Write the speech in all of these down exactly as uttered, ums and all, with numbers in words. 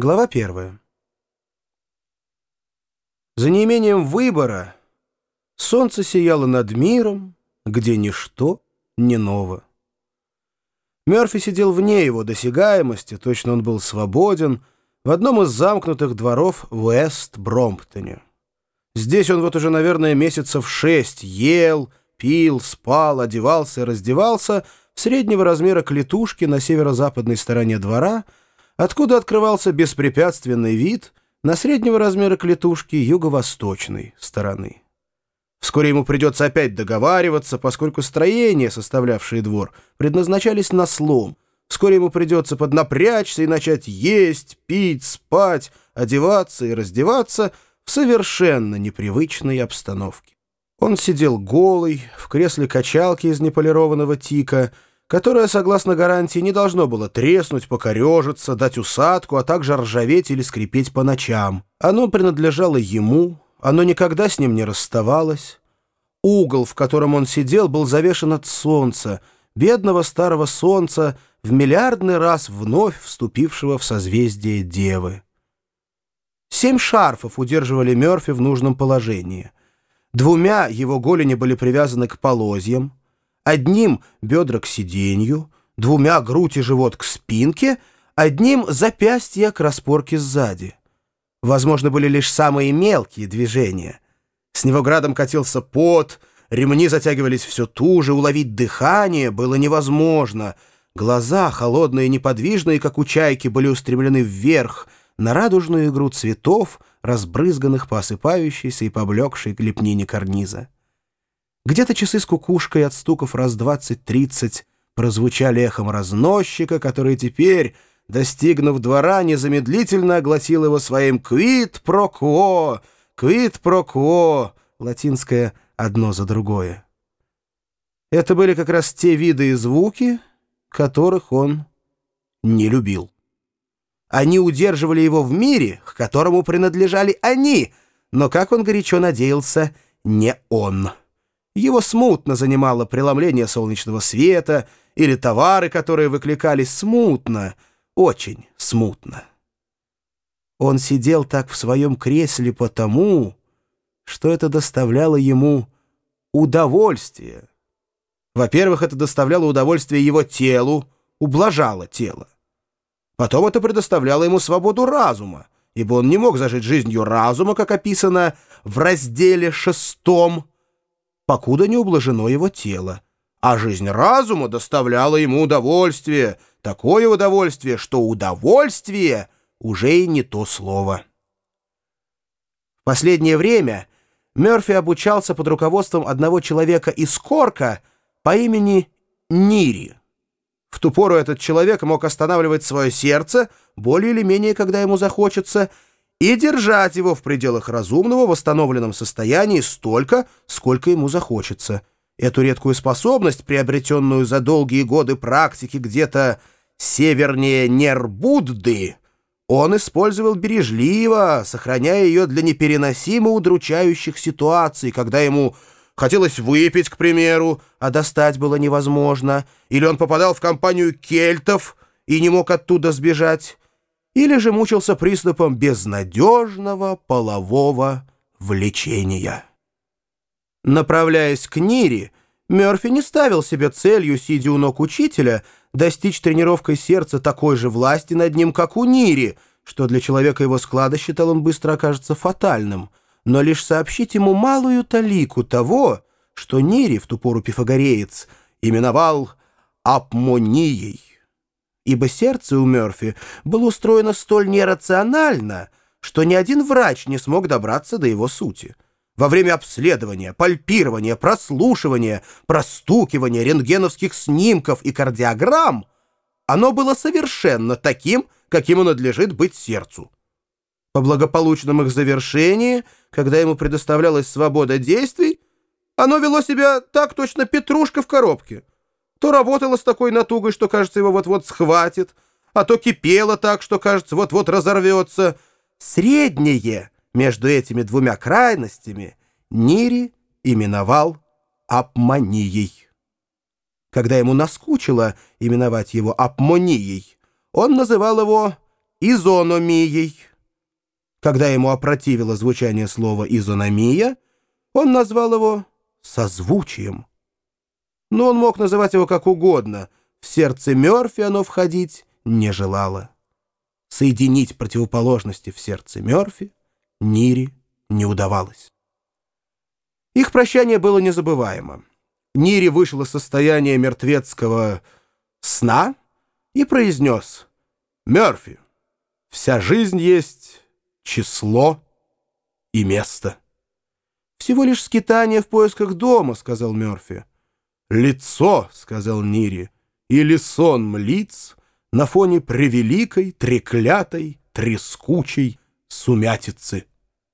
Глава первая. За неимением выбора солнце сияло над миром, где ничто не ново. Мёрфи сидел вне его досягаемости, точно он был свободен, в одном из замкнутых дворов в Уэст-Бромптоне. Здесь он вот уже, наверное, месяцев шесть ел, пил, спал, одевался и раздевался в среднего размера клетушке на северо-западной стороне двора, откуда открывался беспрепятственный вид на среднего размера клетушки юго-восточной стороны. Вскоре ему придется опять договариваться, поскольку строения, составлявшие двор, предназначались на слом. Вскоре ему придется поднапрячься и начать есть, пить, спать, одеваться и раздеваться в совершенно непривычной обстановке. Он сидел голый, в кресле качалки из неполированного тика, которое, согласно гарантии, не должно было треснуть, покорежиться, дать усадку, а также ржаветь или скрипеть по ночам. Оно принадлежало ему, оно никогда с ним не расставалось. Угол, в котором он сидел, был завешен от солнца, бедного старого солнца, в миллиардный раз вновь вступившего в созвездие Девы. Семь шарфов удерживали Мёрфи в нужном положении. Двумя его голени были привязаны к полозьям, одним бедра к сиденью, двумя грудь и живот к спинке, одним запястья к распорке сзади. Возможно, были лишь самые мелкие движения. С него градом катился пот, ремни затягивались все туже, уловить дыхание было невозможно. Глаза, холодные и неподвижные, как у чайки, были устремлены вверх, на радужную игру цветов, разбрызганных по осыпающейся и поблекшей лепнине карниза. Где-то часы с кукушкой от стуков раз двадцать-тридцать прозвучали эхом разносчика, который теперь, достигнув двора, незамедлительно огласил его своим «Quid pro quo! Quid pro quo!» латинское «одно за другое». Это были как раз те виды и звуки, которых он не любил. Они удерживали его в мире, к которому принадлежали они, но, как он горячо надеялся, не он. Его смутно занимало преломление солнечного света или товары, которые выкликались смутно, очень смутно. Он сидел так в своем кресле потому, что это доставляло ему удовольствие. Во-первых, это доставляло удовольствие его телу, ублажало тело. Потом это предоставляло ему свободу разума, ибо он не мог зажить жизнью разума, как описано в разделе шестом, покуда не ублажено его тело. А жизнь разума доставляла ему удовольствие, такое удовольствие, что удовольствие уже и не то слово. В последнее время Мёрфи обучался под руководством одного человека из Корка по имени Нири. В ту пору этот человек мог останавливать свое сердце, более или менее, когда ему захочется, и держать его в пределах разумного в восстановленном состоянии столько, сколько ему захочется. Эту редкую способность, приобретенную за долгие годы практики где-то севернее Нербудды, он использовал бережливо, сохраняя ее для непереносимо удручающих ситуаций, когда ему хотелось выпить, к примеру, а достать было невозможно, или он попадал в компанию кельтов и не мог оттуда сбежать, или же мучился приступом безнадежного полового влечения. Направляясь к Нири, Мёрфи не ставил себе целью, сидя у ног учителя, достичь тренировкой сердца такой же власти над ним, как у Нири, что для человека его склада, считал он, быстро окажется фатальным, но лишь сообщить ему малую талику того, что Нири, в ту пору пифагореец, именовал апмонией. Ибо сердце у Мёрфи было устроено столь нерационально, что ни один врач не смог добраться до его сути. Во время обследования, пальпирования, прослушивания, простукивания, рентгеновских снимков и кардиограмм оно было совершенно таким, каким оно надлежит быть сердцу. По благополучном их завершении, когда ему предоставлялась свобода действий, оно вело себя так точно петрушка в коробке. То работало с такой натугой, что, кажется, его вот-вот схватит, а то кипело так, что, кажется, вот-вот разорвется. Среднее между этими двумя крайностями Нири именовал апмонией. Когда ему наскучило именовать его апмонией, он называл его изономией. Когда ему опротивило звучание слова «изономия», он назвал его созвучием. Но он мог называть его как угодно. В сердце Мёрфи оно входить не желало. Соединить противоположности в сердце Мёрфи Нире не удавалось. Их прощание было незабываемо. Нири вышел из состояния мертвецкого сна и произнес: «Мёрфи, вся жизнь есть число и место». «Всего лишь скитание в поисках дома», — сказал Мёрфи. «Лицо», — сказал Нири, — «или сон лиц на фоне превеликой, треклятой, трескучей сумятицы».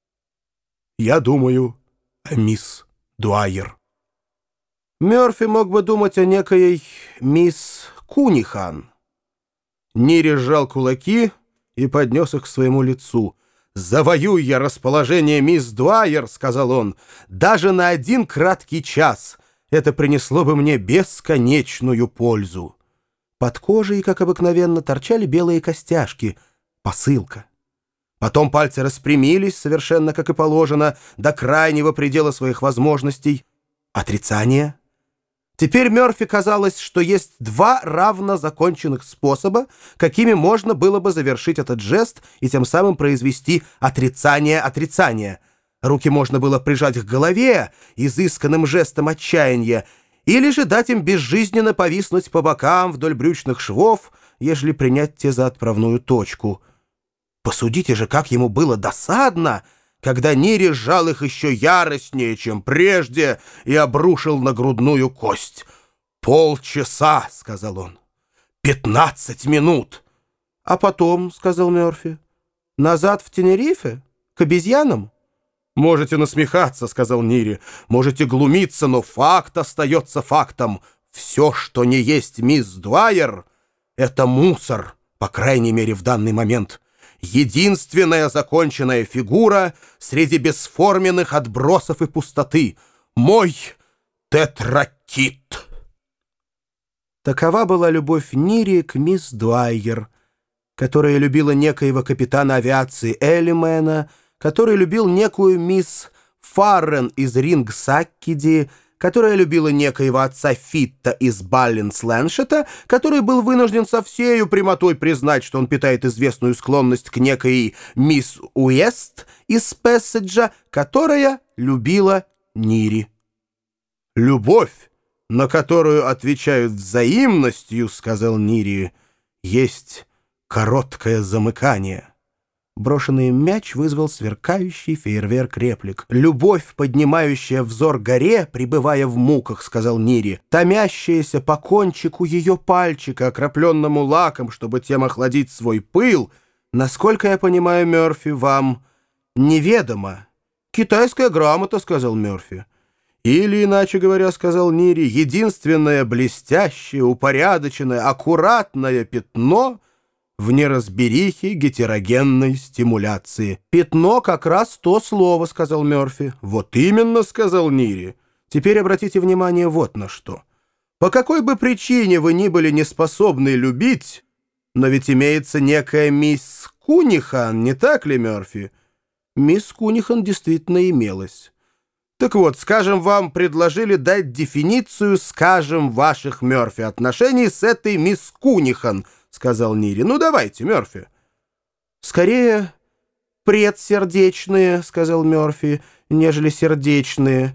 «Я думаю о мисс Дуайер». Мёрфи мог бы думать о некой мисс Кунихан. Нири сжал кулаки и поднес их к своему лицу. «Завоюй я расположение мисс Дуайер», — сказал он, — «даже на один краткий час. Это принесло бы мне бесконечную пользу». Под кожей, как обыкновенно, торчали белые костяшки. Посылка. Потом пальцы распрямились, совершенно как и положено, до крайнего предела своих возможностей. Отрицание. Теперь Мёрфи казалось, что есть два равно законченных способа, какими можно было бы завершить этот жест и тем самым произвести отрицание отрицания. Руки можно было прижать к голове изысканным жестом отчаяния, или же дать им безжизненно повиснуть по бокам вдоль брючных швов, ежели принять те за отправную точку. Посудите же, как ему было досадно, когда Нири сжал их еще яростнее, чем прежде, и обрушил на грудную кость. «Полчаса», — сказал он, — «пятнадцать минут». «А потом», — сказал Мёрфи, — «назад в Тенерифе? К обезьянам?» «Можете насмехаться», — сказал Нири, — «можете глумиться, но факт остается фактом. Все, что не есть мисс Дуайер, — это мусор, по крайней мере, в данный момент». Единственная законченная фигура среди бесформенных отбросов и пустоты. Мой тетракит. Такова была любовь Нири к мисс Дуайер, которая любила некоего капитана авиации Эллимена, который любил некую мисс Фаррен из Рингсаккиди, которая любила некоего отца Фитта из Баллинс-Лэншета, который был вынужден со всею прямотой признать, что он питает известную склонность к некой мисс Уэст из Пэссиджа, которая любила Нири. «Любовь, на которую отвечают взаимностью, — сказал Нири, — есть короткое замыкание». Брошенный мяч вызвал сверкающий фейерверк реплик. «Любовь, поднимающая взор горе, пребывая в муках, — сказал Нири, — томящаяся по кончику ее пальчика, окропленному лаком, чтобы тем охладить свой пыл, насколько я понимаю, Мёрфи, вам неведомо». «Китайская грамота, — сказал Мёрфи». «Или, иначе говоря, — сказал Нири, — единственное блестящее, упорядоченное, аккуратное пятно — в неразберихе гетерогенной стимуляции». «Пятно как раз то слово, — сказал Мёрфи». «Вот именно, — сказал Нири. Теперь обратите внимание вот на что. По какой бы причине вы ни были не способны любить, но ведь имеется некая мисс Кунихан, не так ли, Мёрфи?» Мисс Кунихан действительно имелась. Так вот, скажем, вам предложили дать дефиницию, скажем, ваших, Мёрфи, отношений с этой мисс Кунихан, — сказал Нири. «Ну, давайте, Мёрфи». «Скорее предсердечные, — сказал Мёрфи, — нежели сердечные,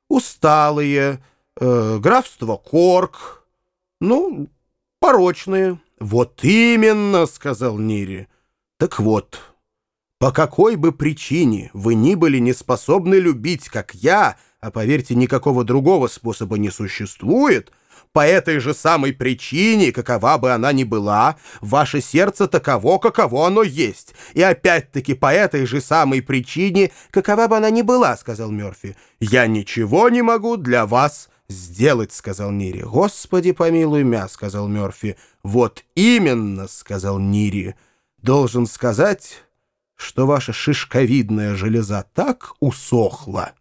усталые, э, графство Корк, ну, порочные». «Вот именно, — сказал Нири. Так вот, по какой бы причине вы ни были не способны любить, как я, а, поверьте, никакого другого способа не существует, по этой же самой причине, какова бы она ни была, ваше сердце таково, каково оно есть. И опять-таки по этой же самой причине, какова бы она ни была, — сказал Мёрфи, — я ничего не могу для вас сделать, — сказал Нири. «Господи, помилуй мя, — сказал Мёрфи. «Вот именно, — сказал Нири, — должен сказать, что ваша шишковидная железа так усохла,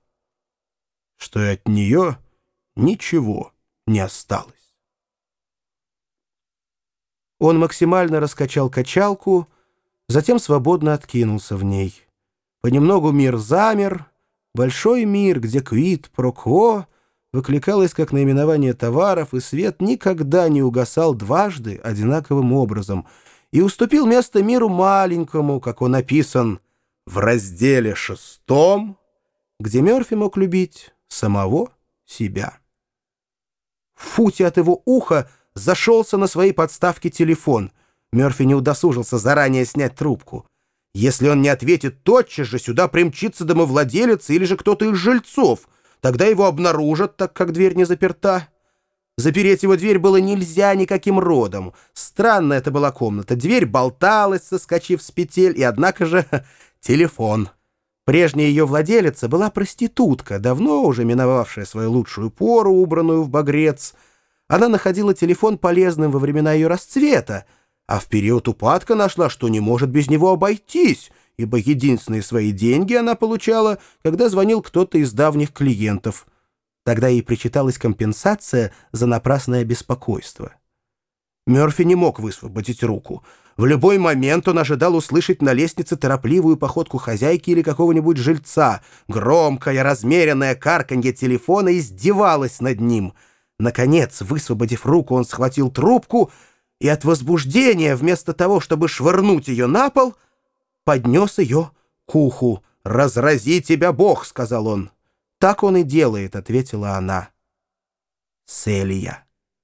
что и от нее ничего не осталось». Он максимально раскачал качалку, затем свободно откинулся в ней. Понемногу мир замер, большой мир, где квид про кво выкликалось как наименование товаров, и свет никогда не угасал дважды одинаковым образом, и уступил место миру маленькому, как он описан в разделе шестом, где Мёрфи мог любить самого себя. В футе от его уха зашелся на своей подставке телефон. Мёрфи не удосужился заранее снять трубку. Если он не ответит тотчас же, сюда примчится домовладелец или же кто-то из жильцов. Тогда его обнаружат, так как дверь не заперта. Запереть его дверь было нельзя никаким родом. Странная это была комната. Дверь болталась, соскочив с петель, и, однако же, телефон. Прежняя ее владелица была проститутка, давно уже миновавшая свою лучшую пору, убранную в багрец. Она находила телефон полезным во времена ее расцвета, а в период упадка нашла, что не может без него обойтись, ибо единственные свои деньги она получала, когда звонил кто-то из давних клиентов. Тогда ей причиталась компенсация за напрасное беспокойство. Мёрфи не мог высвободить руку. В любой момент он ожидал услышать на лестнице торопливую походку хозяйки или какого-нибудь жильца. Громкое, размеренное карканье телефона издевалось над ним. Наконец, высвободив руку, он схватил трубку и от возбуждения, вместо того, чтобы швырнуть ее на пол, поднес ее к уху. «Разрази тебя Бог!» — сказал он. «Так он и делает», — ответила она. Селия.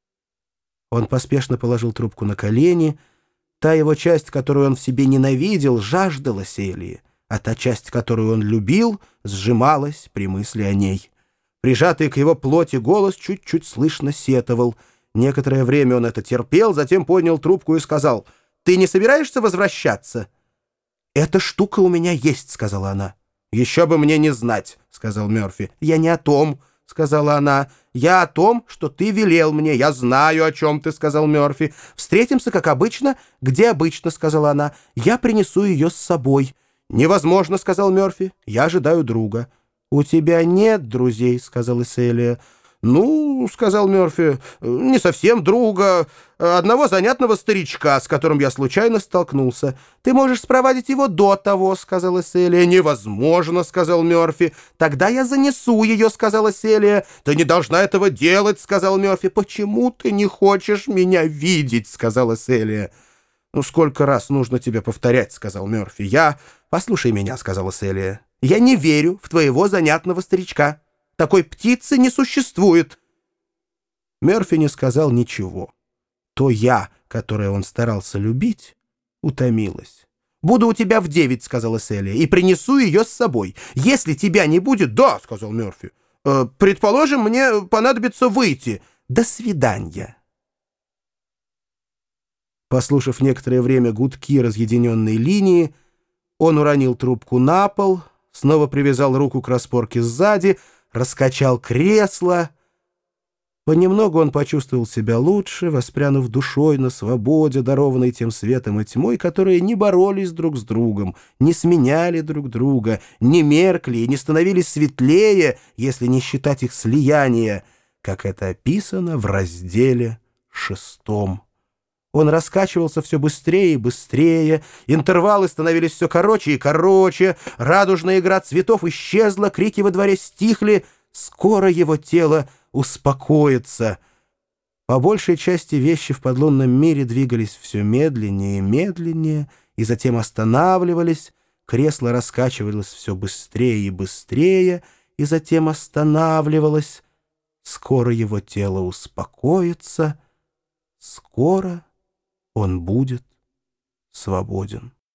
Он поспешно положил трубку на колени. Та его часть, которую он в себе ненавидел, жаждала Селии, а та часть, которую он любил, сжималась при мысли о ней. Прижатый к его плоти голос чуть-чуть слышно сетовал. Некоторое время он это терпел, затем поднял трубку и сказал: «Ты не собираешься возвращаться?» «Эта штука у меня есть», — сказала она. «Еще бы мне не знать», — сказал Мёрфи. «Я не о том», — сказала она. «Я о том, что ты велел мне. Я знаю, о чем ты», — сказал Мёрфи. «Встретимся, как обычно». «Где обычно?» — сказала она. «Я принесу ее с собой». «Невозможно», — сказал Мёрфи. «Я ожидаю друга». «У тебя нет друзей», — сказала Селия. «Ну, — сказал Мёрфи, — не совсем друга, одного занятного старичка, с которым я случайно столкнулся». «Ты можешь спровадить его до того», — сказала Селия. «Невозможно», — сказал Мёрфи. «Тогда я занесу ее», — сказала Селия. «Ты не должна этого делать», — сказал Мёрфи. «Почему ты не хочешь меня видеть?» — сказала Селия. «Ну, сколько раз нужно тебе повторять», — сказал Мёрфи. «Я...» «Послушай меня», — сказала Селия. «Я не верю в твоего занятного старичка. Такой птицы не существует». Мёрфи не сказал ничего. То «я», которое он старался любить, утомилось. «Буду у тебя в девять», — сказала Селия, — «и принесу ее с собой. Если тебя не будет...» «Да», — сказал Мёрфи. «Э, «Предположим, мне понадобится выйти. До свидания». Послушав некоторое время гудки разъединенной линии, он уронил трубку на пол, снова привязал руку к распорке сзади, раскачал кресло. Понемногу он почувствовал себя лучше, воспрянув душой на свободе, дарованной тем светом и тьмой, которые не боролись друг с другом, не сменяли друг друга, не меркли и не становились светлее, если не считать их слияния, как это описано в разделе шестом. Он раскачивался все быстрее и быстрее, интервалы становились все короче и короче, радужная игра цветов исчезла, крики во дворе стихли, скоро его тело успокоится. По большей части вещи в подлунном мире двигались все медленнее и медленнее, и затем останавливались, кресло раскачивалось все быстрее и быстрее, и затем останавливалось. Скоро его тело успокоится, скоро он будет свободен.